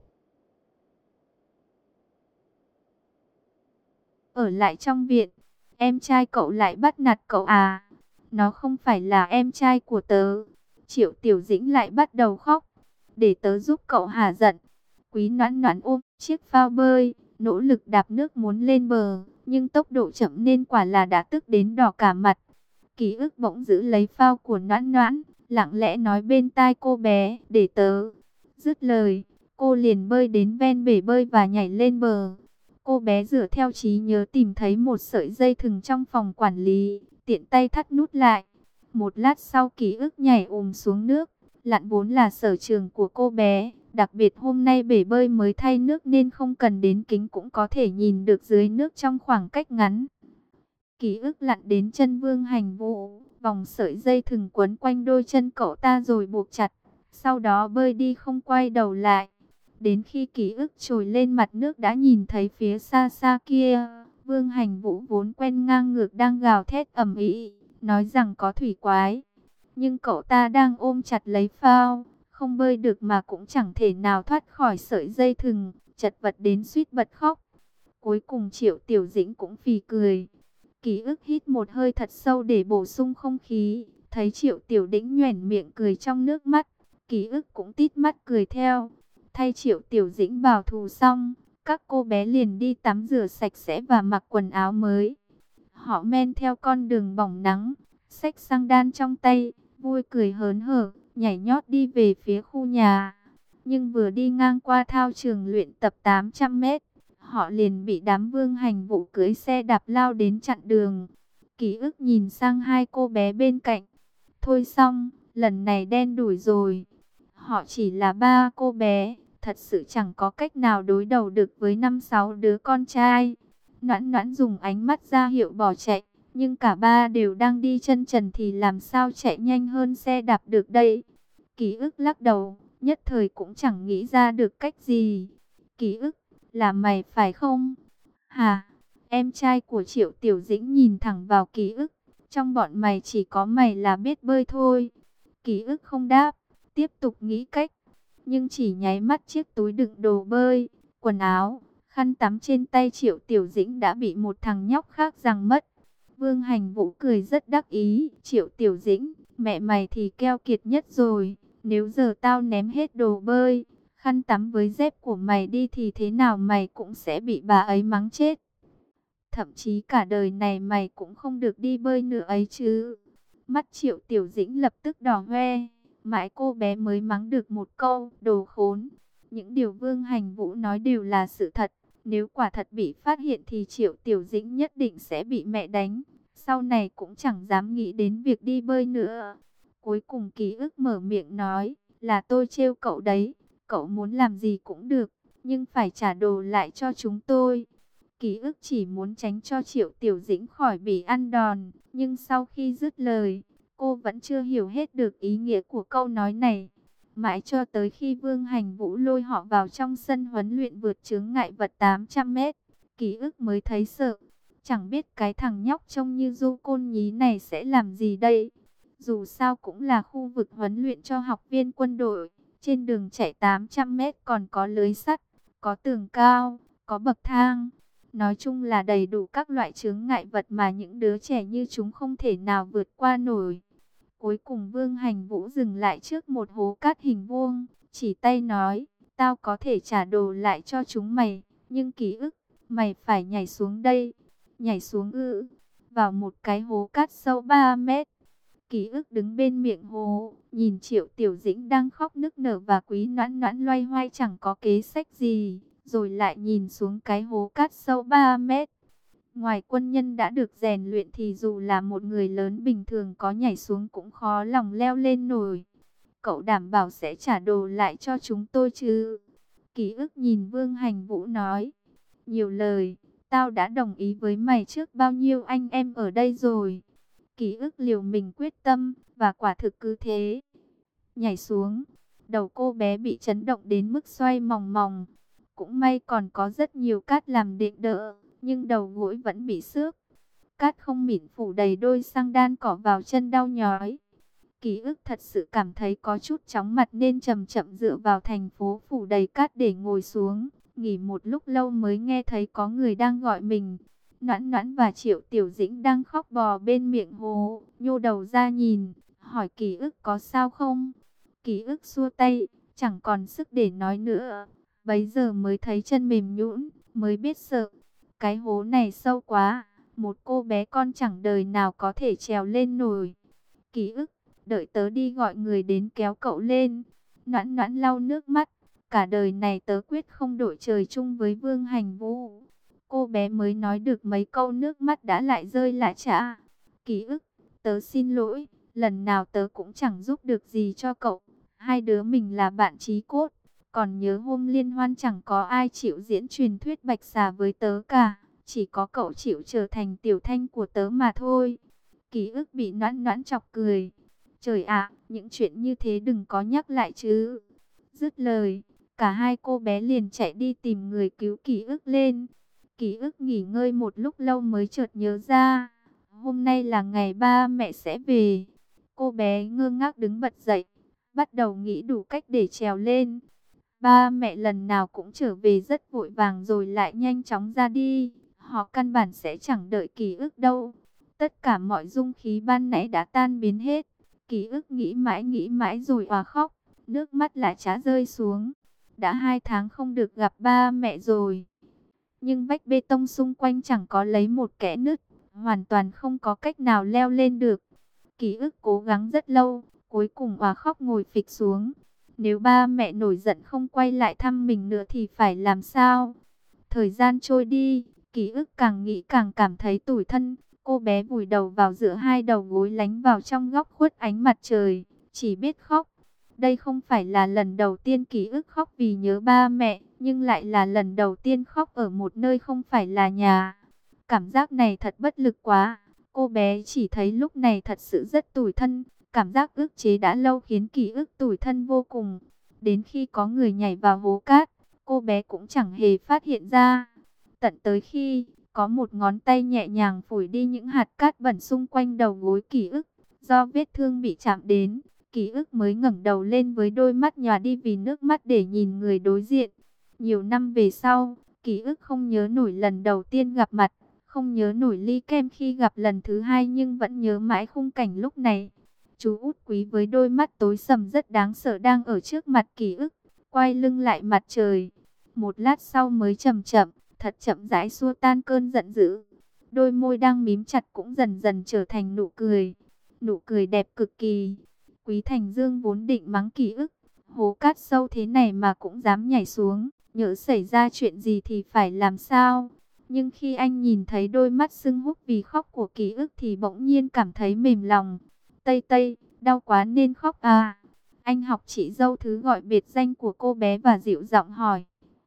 Speaker 1: ở lại trong viện. Em trai cậu lại bắt nạt cậu à? Nó không phải là em trai của tớ. Triệu Tiểu Dĩnh lại bắt đầu khóc. Để tớ giúp cậu hả giận. Quý Noãn Noãn ôm chiếc phao bơi, nỗ lực đạp nước muốn lên bờ, nhưng tốc độ chậm nên quả là đã tức đến đỏ cả mặt. Ký ức bỗng giữ lấy phao của Noãn Noãn, lặng lẽ nói bên tai cô bé, để tớ. Dứt lời, cô liền bơi đến ven bể bơi và nhảy lên bờ. Cô bé dựa theo trí nhớ tìm thấy một sợi dây thừng trong phòng quản lý, tiện tay thắt nút lại. Một lát sau ký ức nhảy ùm xuống nước, lặn vốn là sở trường của cô bé. Đặc biệt hôm nay bể bơi mới thay nước nên không cần đến kính cũng có thể nhìn được dưới nước trong khoảng cách ngắn. Ký ức lặn đến chân Vương Hành Vũ, vòng sợi dây thừng quấn quanh đôi chân cậu ta rồi buộc chặt. Sau đó bơi đi không quay đầu lại. Đến khi ký ức trồi lên mặt nước đã nhìn thấy phía xa xa kia, Vương Hành Vũ vốn quen ngang ngược đang gào thét ầm ĩ, nói rằng có thủy quái. Nhưng cậu ta đang ôm chặt lấy phao, không bơi được mà cũng chẳng thể nào thoát khỏi sợi dây thừng, chật vật đến suýt bật khóc. Cuối cùng Triệu Tiểu Dĩnh cũng phì cười. Ký ức hít một hơi thật sâu để bổ sung không khí, thấy Triệu Tiểu Dĩnh nhoẻn miệng cười trong nước mắt, ký ức cũng tít mắt cười theo. Thay Triệu Tiểu Dĩnh bào thù xong, các cô bé liền đi tắm rửa sạch sẽ và mặc quần áo mới. Họ men theo con đường bỏng nắng, xách xăng đan trong tay, vui cười hớn hở, nhảy nhót đi về phía khu nhà. Nhưng vừa đi ngang qua thao trường luyện tập tám trăm mét, họ liền bị đám Vương Hành Vũ cưỡi xe đạp lao đến chặn đường. Ký ức nhìn sang hai cô bé bên cạnh, Thôi xong, lần này đen đủi rồi. Họ chỉ là ba cô bé, thật sự chẳng có cách nào đối đầu được với năm sáu đứa con trai. Noãn Noãn dùng ánh mắt ra hiệu bỏ chạy, nhưng cả ba đều đang đi chân trần thì làm sao chạy nhanh hơn xe đạp được đây. Ký ức lắc đầu, nhất thời cũng chẳng nghĩ ra được cách gì. Ký ức, là mày phải không? Hả? Em trai của Triệu Tiểu Dĩnh nhìn thẳng vào Ký ức. Trong bọn mày chỉ có mày là biết bơi thôi. Ký ức không đáp, tiếp tục nghĩ cách. Nhưng chỉ nháy mắt chiếc túi đựng đồ bơi, quần áo, khăn tắm trên tay Triệu Tiểu Dĩnh đã bị một thằng nhóc khác giằng mất. Vương Hành Vũ cười rất đắc ý. Triệu Tiểu Dĩnh, mẹ mày thì keo kiệt nhất rồi. Nếu giờ tao ném hết đồ bơi, khăn tắm với dép của mày đi thì thế nào mày cũng sẽ bị bà ấy mắng chết. Thậm chí cả đời này mày cũng không được đi bơi nữa ấy chứ. Mắt Triệu Tiểu Dĩnh lập tức đỏ hoe. Mãi cô bé mới mắng được một câu, đồ khốn. Những điều Vương Hành Vũ nói đều là sự thật. Nếu quả thật bị phát hiện thì Triệu Tiểu Dĩnh nhất định sẽ bị mẹ đánh. Sau này cũng chẳng dám nghĩ đến việc đi bơi nữa. Cuối cùng Ký ức mở miệng nói, là tôi trêu cậu đấy. Cậu muốn làm gì cũng được, nhưng phải trả đồ lại cho chúng tôi. Ký ức chỉ muốn tránh cho Triệu Tiểu Dĩnh khỏi bị ăn đòn. Nhưng sau khi dứt lời, cô vẫn chưa hiểu hết được ý nghĩa của câu nói này. Mãi cho tới khi Vương Hành Vũ lôi họ vào trong sân huấn luyện vượt chướng ngại vật tám trăm mét, Ký ức mới thấy sợ. Chẳng biết cái thằng nhóc trông như Du Côn Nhí này sẽ làm gì đây. Dù sao cũng là khu vực huấn luyện cho học viên quân đội. Trên đường chạy tám trăm mét còn có lưới sắt, có tường cao, có bậc thang. Nói chung là đầy đủ các loại chướng ngại vật mà những đứa trẻ như chúng không thể nào vượt qua nổi. Cuối cùng Vương Hành Vũ dừng lại trước một hố cát hình vuông, chỉ tay nói, tao có thể trả đồ lại cho chúng mày, nhưng Ký ức, mày phải nhảy xuống đây. Nhảy xuống ư? Vào một cái hố cát sâu ba mét. Ký ức đứng bên miệng hố, nhìn Triệu Tiểu Dĩnh đang khóc nức nở và Quý Noãn Noãn loay hoay chẳng có kế sách gì, rồi lại nhìn xuống cái hố cát sâu ba mét. Ngoài quân nhân đã được rèn luyện thì dù là một người lớn bình thường có nhảy xuống cũng khó lòng leo lên nổi. Cậu đảm bảo sẽ trả đồ lại cho chúng tôi chứ? Ký ức nhìn Vương Hành Vũ nói, nhiều lời, tao đã đồng ý với mày trước bao nhiêu anh em ở đây rồi. Ký ức liều mình quyết tâm, và quả thực cứ thế. Nhảy xuống, đầu cô bé bị chấn động đến mức xoay mòng mòng. Cũng may còn có rất nhiều cát làm đệm đỡ, nhưng đầu gối vẫn bị xước. Cát không mịn phủ đầy đôi xăng đan cỏ vào chân đau nhói. Ký ức thật sự cảm thấy có chút chóng mặt nên chậm chậm dựa vào thành phố phủ đầy cát để ngồi xuống. Nghỉ một lúc lâu mới nghe thấy có người đang gọi mình. Noãn Noãn và Triệu Tiểu Dĩnh đang khóc bò bên miệng hồ, nhô đầu ra nhìn, hỏi Ký ức có sao không. Ký ức xua tay, chẳng còn sức để nói nữa. Bấy giờ mới thấy chân mềm nhũn, mới biết sợ. Cái hố này sâu quá, một cô bé con chẳng đời nào có thể trèo lên nổi. Ký ức, đợi tớ đi gọi người đến kéo cậu lên. Noãn Noãn lau nước mắt, cả đời này tớ quyết không đội trời chung với Vương Hành Vũ. Cô bé mới nói được mấy câu nước mắt đã lại rơi lã chã. Ký ức, tớ xin lỗi, lần nào tớ cũng chẳng giúp được gì cho cậu. Hai đứa mình là bạn chí cốt. Còn nhớ hôm liên hoan chẳng có ai chịu diễn truyền thuyết bạch xà với tớ cả. Chỉ có cậu chịu trở thành tiểu thanh của tớ mà thôi. Ký ức bị Noãn Noãn chọc cười. Trời ạ, những chuyện như thế đừng có nhắc lại chứ. Dứt lời, cả hai cô bé liền chạy đi tìm người cứu Ký ức lên. Ký ức nghỉ ngơi một lúc lâu mới chợt nhớ ra, hôm nay là ngày ba mẹ sẽ về. Cô bé ngơ ngác đứng bật dậy, bắt đầu nghĩ đủ cách để trèo lên. Ba mẹ lần nào cũng trở về rất vội vàng rồi lại nhanh chóng ra đi. Họ căn bản sẽ chẳng đợi Ký ức đâu. Tất cả mọi dung khí ban nãy đã tan biến hết. Ký ức nghĩ mãi nghĩ mãi rồi òa khóc, nước mắt lại chả rơi xuống. Đã hai tháng không được gặp ba mẹ rồi. Nhưng vách bê tông xung quanh chẳng có lấy một kẽ nứt, hoàn toàn không có cách nào leo lên được. Ký ức cố gắng rất lâu, cuối cùng òa khóc ngồi phịch xuống. Nếu ba mẹ nổi giận không quay lại thăm mình nữa thì phải làm sao? Thời gian trôi đi, Ký ức càng nghĩ càng cảm thấy tủi thân. Cô bé vùi đầu vào giữa hai đầu gối lánh vào trong góc khuất ánh mặt trời, chỉ biết khóc. Đây không phải là lần đầu tiên ký ức khóc vì nhớ ba mẹ, nhưng lại là lần đầu tiên khóc ở một nơi không phải là nhà. Cảm giác này thật bất lực quá. Cô bé chỉ thấy lúc này thật sự rất tủi thân. Cảm giác ức chế đã lâu khiến ký ức tủi thân vô cùng. Đến khi có người nhảy vào hố cát, cô bé cũng chẳng hề phát hiện ra. Tận tới khi có một ngón tay nhẹ nhàng phủi đi những hạt cát bẩn xung quanh đầu gối ký ức. Do vết thương bị chạm đến, ký ức mới ngẩng đầu lên với đôi mắt nhòa đi vì nước mắt để nhìn người đối diện. Nhiều năm về sau, ký ức không nhớ nổi lần đầu tiên gặp mặt, không nhớ nổi ly kem khi gặp lần thứ hai, nhưng vẫn nhớ mãi khung cảnh lúc này. Chú út Quý với đôi mắt tối sầm rất đáng sợ đang ở trước mặt ký ức, quay lưng lại mặt trời. Một lát sau mới chậm chậm, thật chậm rãi xua tan cơn giận dữ. Đôi môi đang mím chặt cũng dần dần trở thành nụ cười. Nụ cười đẹp cực kỳ. Quý Thành Dương vốn định mắng ký ức, hố cát sâu thế này mà cũng dám nhảy xuống, nhỡ xảy ra chuyện gì thì phải làm sao. Nhưng khi anh nhìn thấy đôi mắt sưng húp vì khóc của ký ức thì bỗng nhiên cảm thấy mềm lòng. Tây Tây, đau quá nên khóc à? Anh học chị dâu thứ gọi biệt danh của cô bé và dịu giọng hỏi.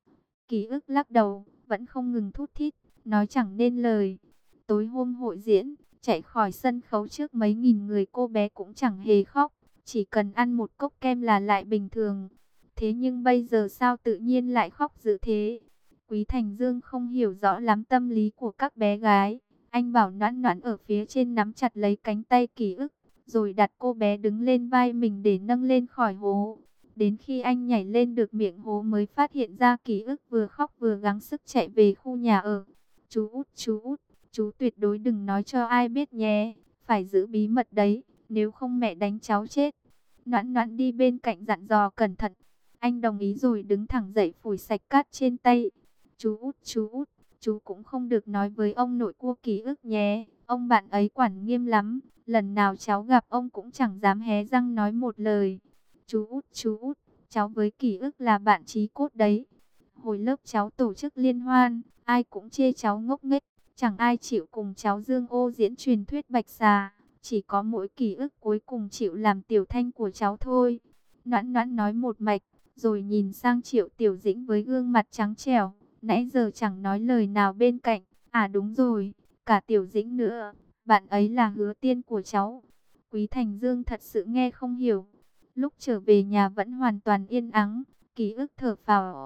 Speaker 1: Ký ức lắc đầu, vẫn không ngừng thút thít, nói chẳng nên lời. Tối hôm hội diễn, chạy khỏi sân khấu trước mấy nghìn người cô bé cũng chẳng hề khóc. Chỉ cần ăn một cốc kem là lại bình thường. Thế nhưng bây giờ sao tự nhiên lại khóc dữ thế? Quý Thành Dương không hiểu rõ lắm tâm lý của các bé gái. Anh bảo Noãn Noãn ở phía trên nắm chặt lấy cánh tay ký ức, rồi đặt cô bé đứng lên vai mình để nâng lên khỏi hố. Đến khi anh nhảy lên được miệng hố mới phát hiện ra ký ức vừa khóc vừa gắng sức chạy về khu nhà ở. Chú út, chú út, chú tuyệt đối đừng nói cho ai biết nhé, phải giữ bí mật đấy, nếu không mẹ đánh cháu chết. Noãn Noãn đi bên cạnh dặn dò cẩn thận. Anh đồng ý rồi đứng thẳng dậy phủi sạch cát trên tay. Chú út, chú út, chú cũng không được nói với ông nội của ký ức nhé, ông bạn ấy quản nghiêm lắm. Lần nào cháu gặp ông cũng chẳng dám hé răng nói một lời. Chú út, chú út, cháu với ký ức là bạn chí cốt đấy. Hồi lớp cháu tổ chức liên hoan, ai cũng chê cháu ngốc nghếch, chẳng ai chịu cùng cháu Dương Ô diễn truyền thuyết Bạch Xà. Chỉ có mỗi ký ức cuối cùng chịu làm tiểu thanh của cháu thôi. Noãn Noãn nói một mạch, rồi nhìn sang Triệu Tiểu Dĩnh với gương mặt trắng trẻo, nãy giờ chẳng nói lời nào bên cạnh. À đúng rồi, cả Tiểu Dĩnh nữa, bạn ấy là Hứa Tiên của cháu. Quý Thành Dương thật sự nghe không hiểu. Lúc trở về nhà vẫn hoàn toàn yên ắng, ký ức thở phào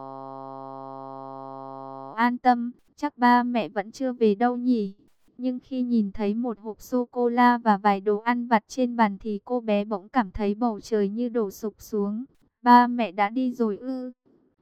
Speaker 1: an tâm, chắc ba mẹ vẫn chưa về đâu nhỉ. Nhưng khi nhìn thấy một hộp sô-cô-la và vài đồ ăn vặt trên bàn thì cô bé bỗng cảm thấy bầu trời như đổ sụp xuống. Ba mẹ đã đi rồi ư?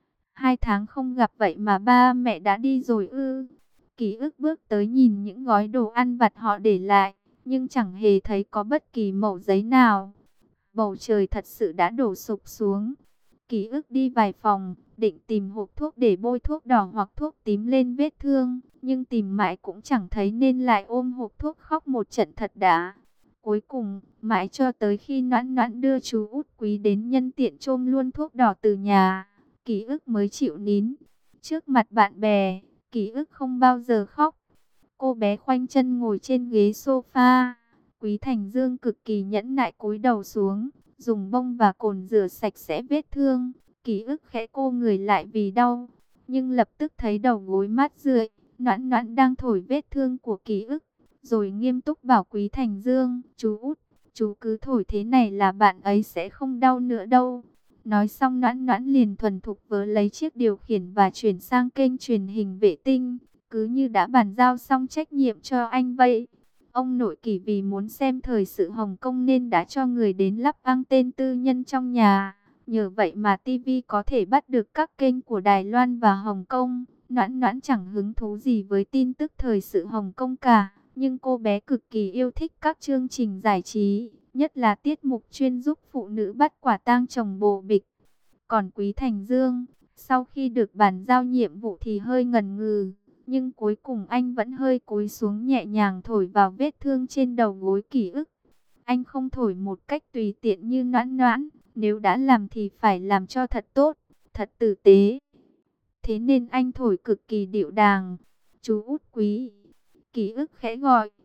Speaker 1: Hai tháng không gặp vậy mà ba mẹ đã đi rồi ư? Ký ức bước tới nhìn những gói đồ ăn vặt họ để lại, nhưng chẳng hề thấy có bất kỳ mẩu giấy nào. Bầu trời thật sự đã đổ sụp xuống. Ký ức đi vài phòng, định tìm hộp thuốc để bôi thuốc đỏ hoặc thuốc tím lên vết thương, nhưng tìm mãi cũng chẳng thấy nên lại ôm hộp thuốc khóc một trận thật đã. Cuối cùng, mãi cho tới khi Noãn Noãn đưa chú út Quý đến nhân tiện chôm luôn thuốc đỏ từ nhà, ký ức mới chịu nín. Trước mặt bạn bè, ký ức không bao giờ khóc. Cô bé khoanh chân ngồi trên ghế sofa. Quý Thành Dương cực kỳ nhẫn nại cúi đầu xuống, dùng bông và cồn rửa sạch sẽ vết thương. Ký ức khẽ cô người lại vì đau, nhưng lập tức thấy đầu gối mát rượi. Noãn Noãn đang thổi vết thương của ký ức, rồi nghiêm túc bảo Quý Thành Dương, chú út, chú cứ thổi thế này là bạn ấy sẽ không đau nữa đâu. Nói xong Noãn Noãn liền thuần thục vớ lấy chiếc điều khiển và chuyển sang kênh truyền hình vệ tinh, cứ như đã bàn giao xong trách nhiệm cho anh vậy. Ông nội Kỷ vì muốn xem thời sự Hồng Kông nên đã cho người đến lắp anten tư nhân trong nhà. Nhờ vậy mà ti vi có thể bắt được các kênh của Đài Loan và Hồng Kông. Noãn Noãn chẳng hứng thú gì với tin tức thời sự Hồng Kông cả, nhưng cô bé cực kỳ yêu thích các chương trình giải trí, nhất là tiết mục chuyên giúp phụ nữ bắt quả tang chồng bồ bịch. Còn Quý Thành Dương, sau khi được bàn giao nhiệm vụ thì hơi ngần ngừ, nhưng cuối cùng anh vẫn hơi cúi xuống nhẹ nhàng thổi vào vết thương trên đầu gối ký ức. Anh không thổi một cách tùy tiện như Noãn Noãn, nếu đã làm thì phải làm cho thật tốt, thật tử tế. Thế nên anh thổi cực kỳ điệu đàng. Chú út Quý. Ký ức khẽ gọi.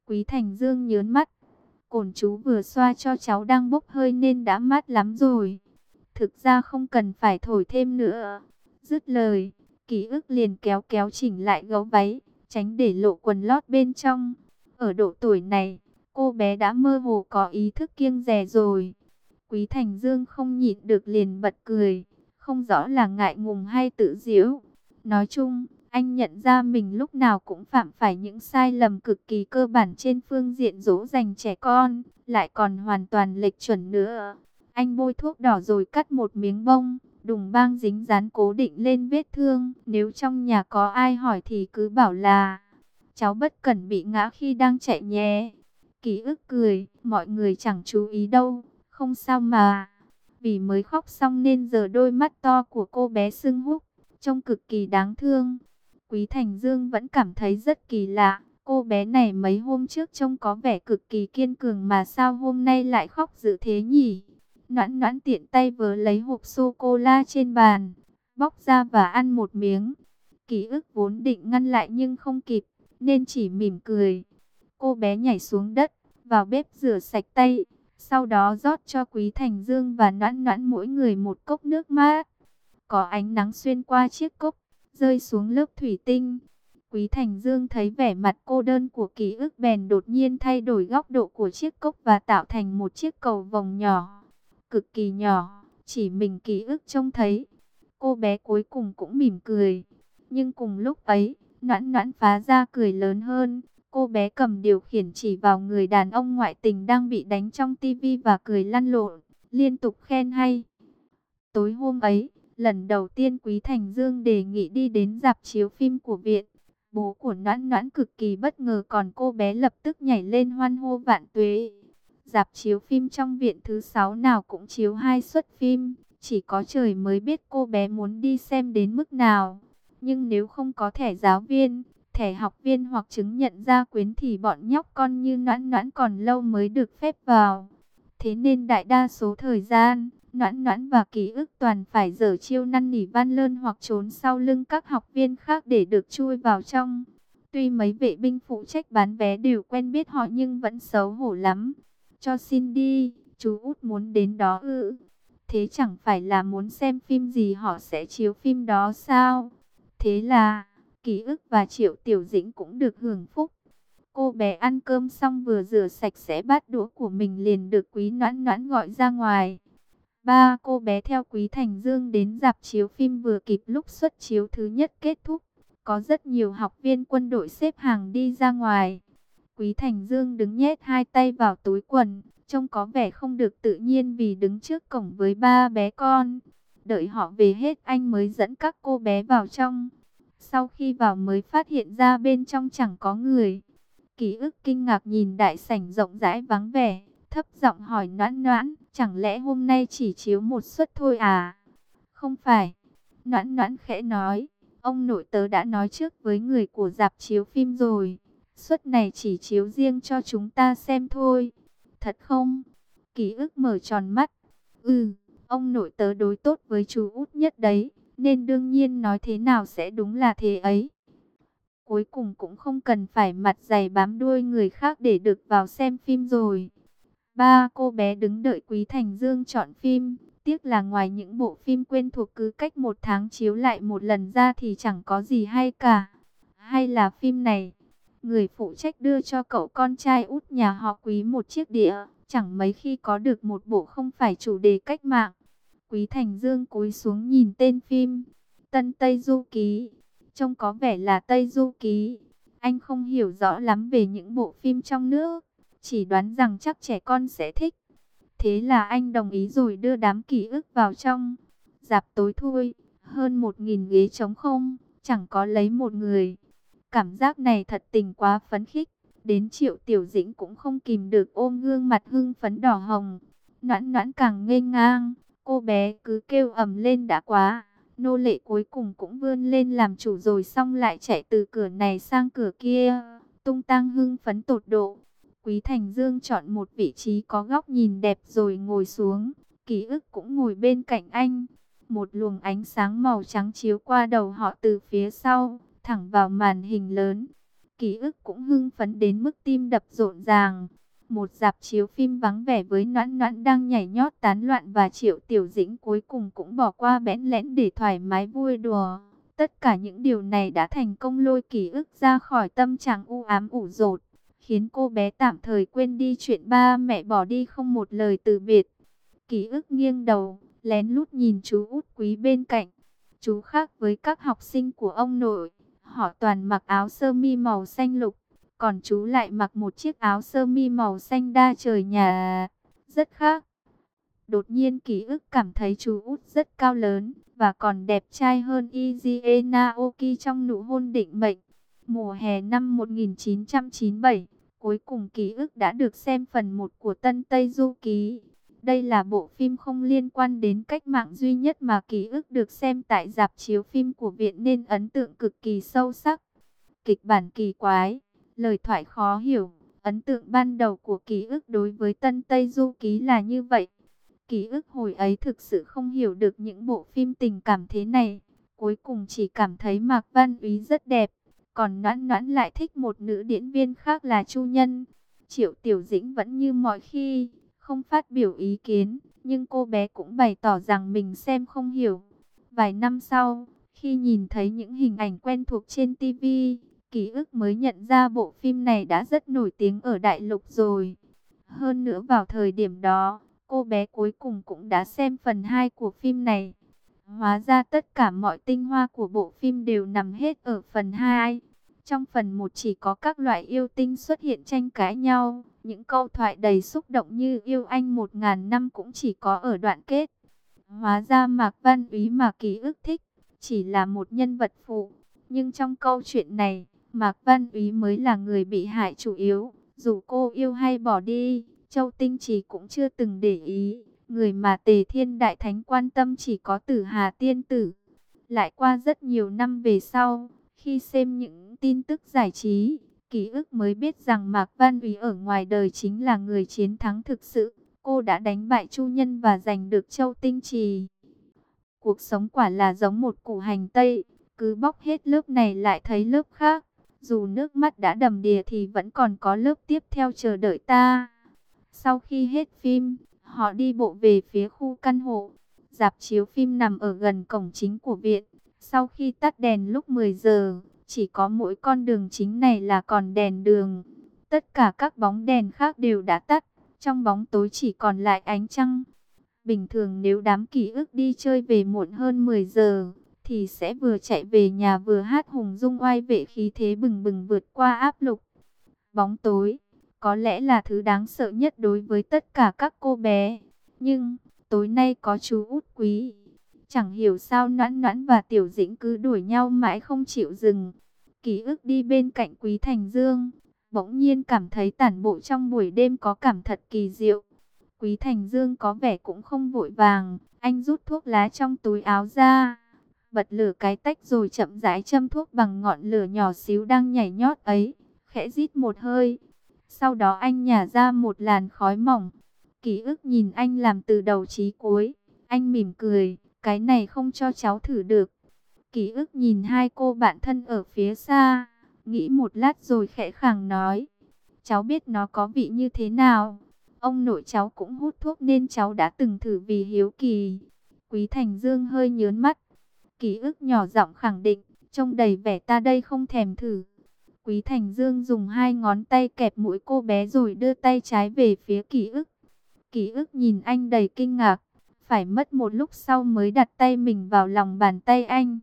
Speaker 1: Quý Thành Dương nhớn mắt. Cồn chú vừa xoa cho cháu đang bốc hơi nên đã mát lắm rồi. Thực ra không cần phải thổi thêm nữa. Dứt lời, Ký ức liền kéo kéo chỉnh lại gấu váy, tránh để lộ quần lót bên trong. Ở độ tuổi này, cô bé đã mơ hồ có ý thức kiêng dè rồi. Quý Thành Dương không nhịn được liền bật cười, không rõ là ngại ngùng hay tự giễu. Nói chung, anh nhận ra mình lúc nào cũng phạm phải những sai lầm cực kỳ cơ bản trên phương diện dỗ dành trẻ con, lại còn hoàn toàn lệch chuẩn nữa. Anh bôi thuốc đỏ rồi cắt một miếng bông, đùng băng dính dán cố định lên vết thương. Nếu trong nhà có ai hỏi thì cứ bảo là cháu bất cẩn bị ngã khi đang chạy nhé. Ký ức cười, mọi người chẳng chú ý đâu, không sao mà. Vì mới khóc xong nên giờ đôi mắt to của cô bé sưng húp, trông cực kỳ đáng thương. Quý Thành Dương vẫn cảm thấy rất kỳ lạ. Cô bé này mấy hôm trước trông có vẻ cực kỳ kiên cường mà sao hôm nay lại khóc dữ thế nhỉ? Noãn Noãn tiện tay vớ lấy hộp sô-cô-la trên bàn, bóc ra và ăn một miếng. Ký ức vốn định ngăn lại nhưng không kịp, nên chỉ mỉm cười. Cô bé nhảy xuống đất, vào bếp rửa sạch tay, sau đó rót cho Quý Thành Dương và Noãn Noãn mỗi người một cốc nước mát. Có ánh nắng xuyên qua chiếc cốc, rơi xuống lớp thủy tinh. Quý Thành Dương thấy vẻ mặt cô đơn của Ký ức bèn đột nhiên thay đổi góc độ của chiếc cốc và tạo thành một chiếc cầu vồng nhỏ, cực kỳ nhỏ, chỉ mình Ký ức trông thấy. Cô bé cuối cùng cũng mỉm cười, nhưng cùng lúc ấy, Noãn Noãn phá ra cười lớn hơn. Cô bé cầm điều khiển chỉ vào người đàn ông ngoại tình đang bị đánh trong tivi và cười lăn lộn, liên tục khen hay. Tối hôm ấy, lần đầu tiên Quý Thành Dương đề nghị đi đến rạp chiếu phim của viện. Bố của Noãn Noãn cực kỳ bất ngờ, còn cô bé lập tức nhảy lên hoan hô vạn tuế. Rạp chiếu phim trong viện thứ sáu nào cũng chiếu hai suất phim, chỉ có trời mới biết cô bé muốn đi xem đến mức nào. Nhưng nếu không có thẻ giáo viên, thẻ học viên hoặc chứng nhận gia quyến thì bọn nhóc con như Noãn Noãn còn lâu mới được phép vào. Thế nên đại đa số thời gian, Noãn Noãn và Ký ức toàn phải giở chiêu năn nỉ van lơn hoặc trốn sau lưng các học viên khác để được chui vào trong. Tuy mấy vệ binh phụ trách bán vé đều quen biết họ nhưng vẫn xấu hổ lắm. Cho xin đi, chú út muốn đến đó ư? Thế chẳng phải là muốn xem phim gì họ sẽ chiếu phim đó sao? Thế là Ký ức và Triệu Tiểu Dĩnh cũng được hưởng phúc. Cô bé ăn cơm xong vừa rửa sạch sẽ bát đũa của mình liền được Quý Noãn Noãn gọi ra ngoài. Ba cô bé theo Quý Thành Dương đến rạp chiếu phim vừa kịp lúc suất chiếu thứ nhất kết thúc. Có rất nhiều học viên quân đội xếp hàng đi ra ngoài. Quý Thành Dương đứng nhét hai tay vào túi quần, trông có vẻ không được tự nhiên vì đứng trước cổng với ba bé con. Đợi họ về hết anh mới dẫn các cô bé vào trong. Sau khi vào mới phát hiện ra bên trong chẳng có người. Ký ức kinh ngạc nhìn đại sảnh rộng rãi vắng vẻ, thấp giọng hỏi Noãn Noãn, chẳng lẽ hôm nay chỉ chiếu một suất thôi à? Không phải. Noãn Noãn khẽ nói, ông nội tớ đã nói trước với người của rạp chiếu phim rồi. Suất này chỉ chiếu riêng cho chúng ta xem thôi. Thật không? Ký ức mở tròn mắt. Ừ, ông nội tớ đối tốt với chú út nhất đấy, nên đương nhiên nói thế nào sẽ đúng là thế ấy. Cuối cùng cũng không cần phải mặt dày bám đuôi người khác để được vào xem phim rồi. Ba cô bé đứng đợi Quý Thành Dương chọn phim. Tiếc là ngoài những bộ phim quen thuộc cứ cách một tháng chiếu lại một lần ra thì chẳng có gì hay cả. Hay là phim này, người phụ trách đưa cho cậu con trai út nhà họ Quý một chiếc đĩa, chẳng mấy khi có được một bộ không phải chủ đề cách mạng. Quý Thành Dương cúi xuống nhìn tên phim, Tân Tây Du Ký. Trông có vẻ là Tây Du Ký. Anh không hiểu rõ lắm về những bộ phim trong nước, chỉ đoán rằng chắc trẻ con sẽ thích. Thế là anh đồng ý rồi đưa đám Ký ức vào trong. Rạp tối thui, hơn một nghìn ghế trống không, chẳng có lấy một người. Cảm giác này thật tình quá phấn khích. Đến Triệu Tiểu Dĩnh cũng không kìm được ôm gương mặt hưng phấn đỏ hồng. Noãn Noãn càng ngây ngang, cô bé cứ kêu ầm lên đã quá. Nô lệ cuối cùng cũng vươn lên làm chủ rồi xong lại chạy từ cửa này sang cửa kia, tung tăng hưng phấn tột độ. Quý Thành Dương chọn một vị trí có góc nhìn đẹp rồi ngồi xuống. Ký ức cũng ngồi bên cạnh anh. Một luồng ánh sáng màu trắng chiếu qua đầu họ từ phía sau, thẳng vào màn hình lớn. Ký ức cũng hưng phấn đến mức tim đập rộn ràng. Một rạp chiếu phim vắng vẻ với Noãn Noãn đang nhảy nhót tán loạn và Triệu Tiểu Dĩnh cuối cùng cũng bỏ qua bẽn lẽn để thoải mái vui đùa. Tất cả những điều này đã thành công lôi Ký ức ra khỏi tâm trạng u ám ủ rột, khiến cô bé tạm thời quên đi chuyện ba mẹ bỏ đi không một lời từ biệt. Ký ức nghiêng đầu, lén lút nhìn chú Út Quý bên cạnh. Chú khác với các học sinh của ông nội, họ toàn mặc áo sơ mi màu xanh lục, còn chú lại mặc một chiếc áo sơ mi màu xanh đa trời nhà, rất khác. Đột nhiên Ký ức cảm thấy chú Út rất cao lớn, và còn đẹp trai hơn Izie Naoki trong Nụ hôn định mệnh. Mùa hè năm một nghìn chín trăm chín mươi bảy, cuối cùng Ký ức đã được xem phần một của Tân Tây Du Ký. Đây là bộ phim không liên quan đến cách mạng duy nhất mà Ký ức được xem tại rạp chiếu phim của viện nên ấn tượng cực kỳ sâu sắc. Kịch bản kỳ quái, lời thoại khó hiểu, ấn tượng ban đầu của Ký ức đối với Tân Tây Du Ký là như vậy. Ký ức hồi ấy thực sự không hiểu được những bộ phim tình cảm thế này, cuối cùng chỉ cảm thấy Mạc Văn Úy rất đẹp, còn Noãn Noãn lại thích một nữ diễn viên khác là Chu Nhân. Triệu Tiểu Dĩnh vẫn như mọi khi, không phát biểu ý kiến, nhưng cô bé cũng bày tỏ rằng mình xem không hiểu. Vài năm sau, khi nhìn thấy những hình ảnh quen thuộc trên ti vi, Ký ức mới nhận ra bộ phim này đã rất nổi tiếng ở đại lục rồi. Hơn nữa vào thời điểm đó, cô bé cuối cùng cũng đã xem phần hai của phim này. Hóa ra tất cả mọi tinh hoa của bộ phim đều nằm hết ở phần hai. Trong phần một chỉ có các loại yêu tinh xuất hiện tranh cãi nhau. Những câu thoại đầy xúc động như yêu anh một ngàn năm cũng chỉ có ở đoạn kết. Hóa ra Mạc Văn Úy mà Ký ức thích chỉ là một nhân vật phụ. Nhưng trong câu chuyện này, Mạc Văn Úy mới là người bị hại chủ yếu. Dù cô yêu hay bỏ đi, Châu Tinh Trì cũng chưa từng để ý. Người mà Tề Thiên Đại Thánh quan tâm chỉ có Tử Hà Tiên Tử. Lại qua rất nhiều năm về sau, khi xem những tin tức giải trí, Ký ức mới biết rằng Mạc Văn Úy ở ngoài đời chính là người chiến thắng thực sự. Cô đã đánh bại Chu Nhân và giành được Châu Tinh Trì. Cuộc sống quả là giống một củ hành tây, cứ bóc hết lớp này lại thấy lớp khác. Dù nước mắt đã đầm đìa thì vẫn còn có lớp tiếp theo chờ đợi ta. Sau khi hết phim, họ đi bộ về phía khu căn hộ. Rạp chiếu phim nằm ở gần cổng chính của viện. Sau khi tắt đèn lúc mười giờ, chỉ có mỗi con đường chính này là còn đèn đường. Tất cả các bóng đèn khác đều đã tắt. Trong bóng tối chỉ còn lại ánh trăng. Bình thường nếu đám Ký ức đi chơi về muộn hơn mười giờ, thì sẽ vừa chạy về nhà vừa hát hùng dung oai vệ khí thế bừng bừng vượt qua áp lực. Bóng tối, có lẽ là thứ đáng sợ nhất đối với tất cả các cô bé. Nhưng, tối nay có chú Út Quý. Chẳng hiểu sao Noãn Noãn và Tiểu Dĩnh cứ đuổi nhau mãi không chịu dừng. Ký ức đi bên cạnh Quý Thành Dương, bỗng nhiên cảm thấy tản bộ trong buổi đêm có cảm thật kỳ diệu. Quý Thành Dương có vẻ cũng không vội vàng, anh rút thuốc lá trong túi áo ra, bật lửa cái tách rồi chậm rãi châm thuốc bằng ngọn lửa nhỏ xíu đang nhảy nhót ấy, khẽ rít một hơi. Sau đó anh nhả ra một làn khói mỏng. Ký ức nhìn anh làm từ đầu chí cuối, anh mỉm cười, cái này không cho cháu thử được. Ký ức nhìn hai cô bạn thân ở phía xa, nghĩ một lát rồi khẽ khàng nói, cháu biết nó có vị như thế nào. Ông nội cháu cũng hút thuốc nên cháu đã từng thử vì hiếu kỳ. Quý Thành Dương hơi nhớn mắt. Ký ức nhỏ giọng khẳng định, trông đầy vẻ ta đây không thèm thử. Quý Thành Dương dùng hai ngón tay kẹp mũi cô bé rồi đưa tay trái về phía Ký ức. Ký ức nhìn anh đầy kinh ngạc, phải mất một lúc sau mới đặt tay mình vào lòng bàn tay anh.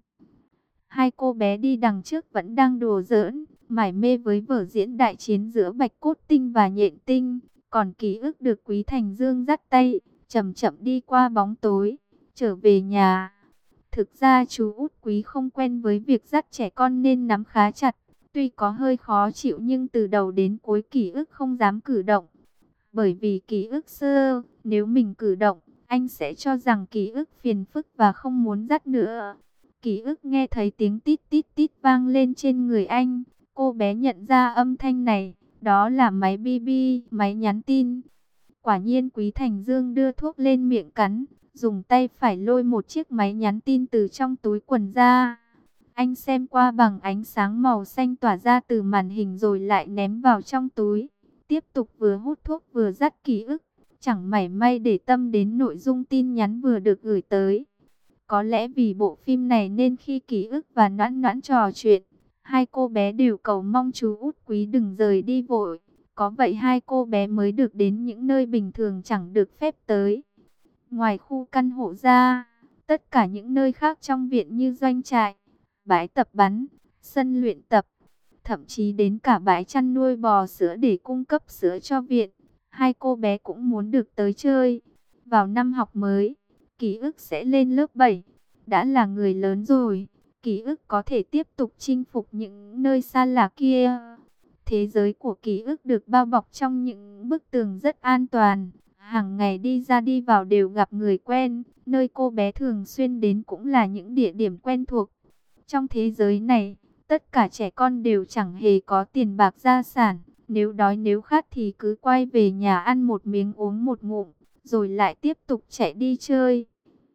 Speaker 1: Hai cô bé đi đằng trước vẫn đang đùa giỡn, mải mê với vở diễn đại chiến giữa Bạch Cốt Tinh và Nhện Tinh. Còn Ký ức được Quý Thành Dương dắt tay, chậm chậm đi qua bóng tối, trở về nhà. Thực ra chú Út Quý không quen với việc dắt trẻ con nên nắm khá chặt. Tuy có hơi khó chịu nhưng từ đầu đến cuối Ký ức không dám cử động. Bởi vì Ký ức sơ, nếu mình cử động, anh sẽ cho rằng Ký ức phiền phức và không muốn dắt nữa. Ký ức nghe thấy tiếng tít tít tít vang lên trên người anh. Cô bé nhận ra âm thanh này, đó là máy bi bi, máy nhắn tin. Quả nhiên Quý Thành Dương đưa thuốc lên miệng cắn, dùng tay phải lôi một chiếc máy nhắn tin từ trong túi quần ra. Anh xem qua bằng ánh sáng màu xanh tỏa ra từ màn hình rồi lại ném vào trong túi. Tiếp tục vừa hút thuốc vừa dắt ký ức, chẳng mảy may để tâm đến nội dung tin nhắn vừa được gửi tới. Có lẽ vì bộ phim này nên khi Ký ức và Noãn Noãn trò chuyện, hai cô bé đều cầu mong chú út quý đừng rời đi vội. Có vậy hai cô bé mới được đến những nơi bình thường chẳng được phép tới. Ngoài khu căn hộ ra, tất cả những nơi khác trong viện như doanh trại, bãi tập bắn, sân luyện tập, thậm chí đến cả bãi chăn nuôi bò sữa để cung cấp sữa cho viện, hai cô bé cũng muốn được tới chơi. Vào năm học mới, Ký ức sẽ lên lớp bảy, đã là người lớn rồi, Ký ức có thể tiếp tục chinh phục những nơi xa lạ kia. Thế giới của Ký ức được bao bọc trong những bức tường rất an toàn. Hàng ngày đi ra đi vào đều gặp người quen, nơi cô bé thường xuyên đến cũng là những địa điểm quen thuộc. Trong thế giới này, tất cả trẻ con đều chẳng hề có tiền bạc gia sản. Nếu đói nếu khát thì cứ quay về nhà ăn một miếng uống một ngụm, rồi lại tiếp tục chạy đi chơi.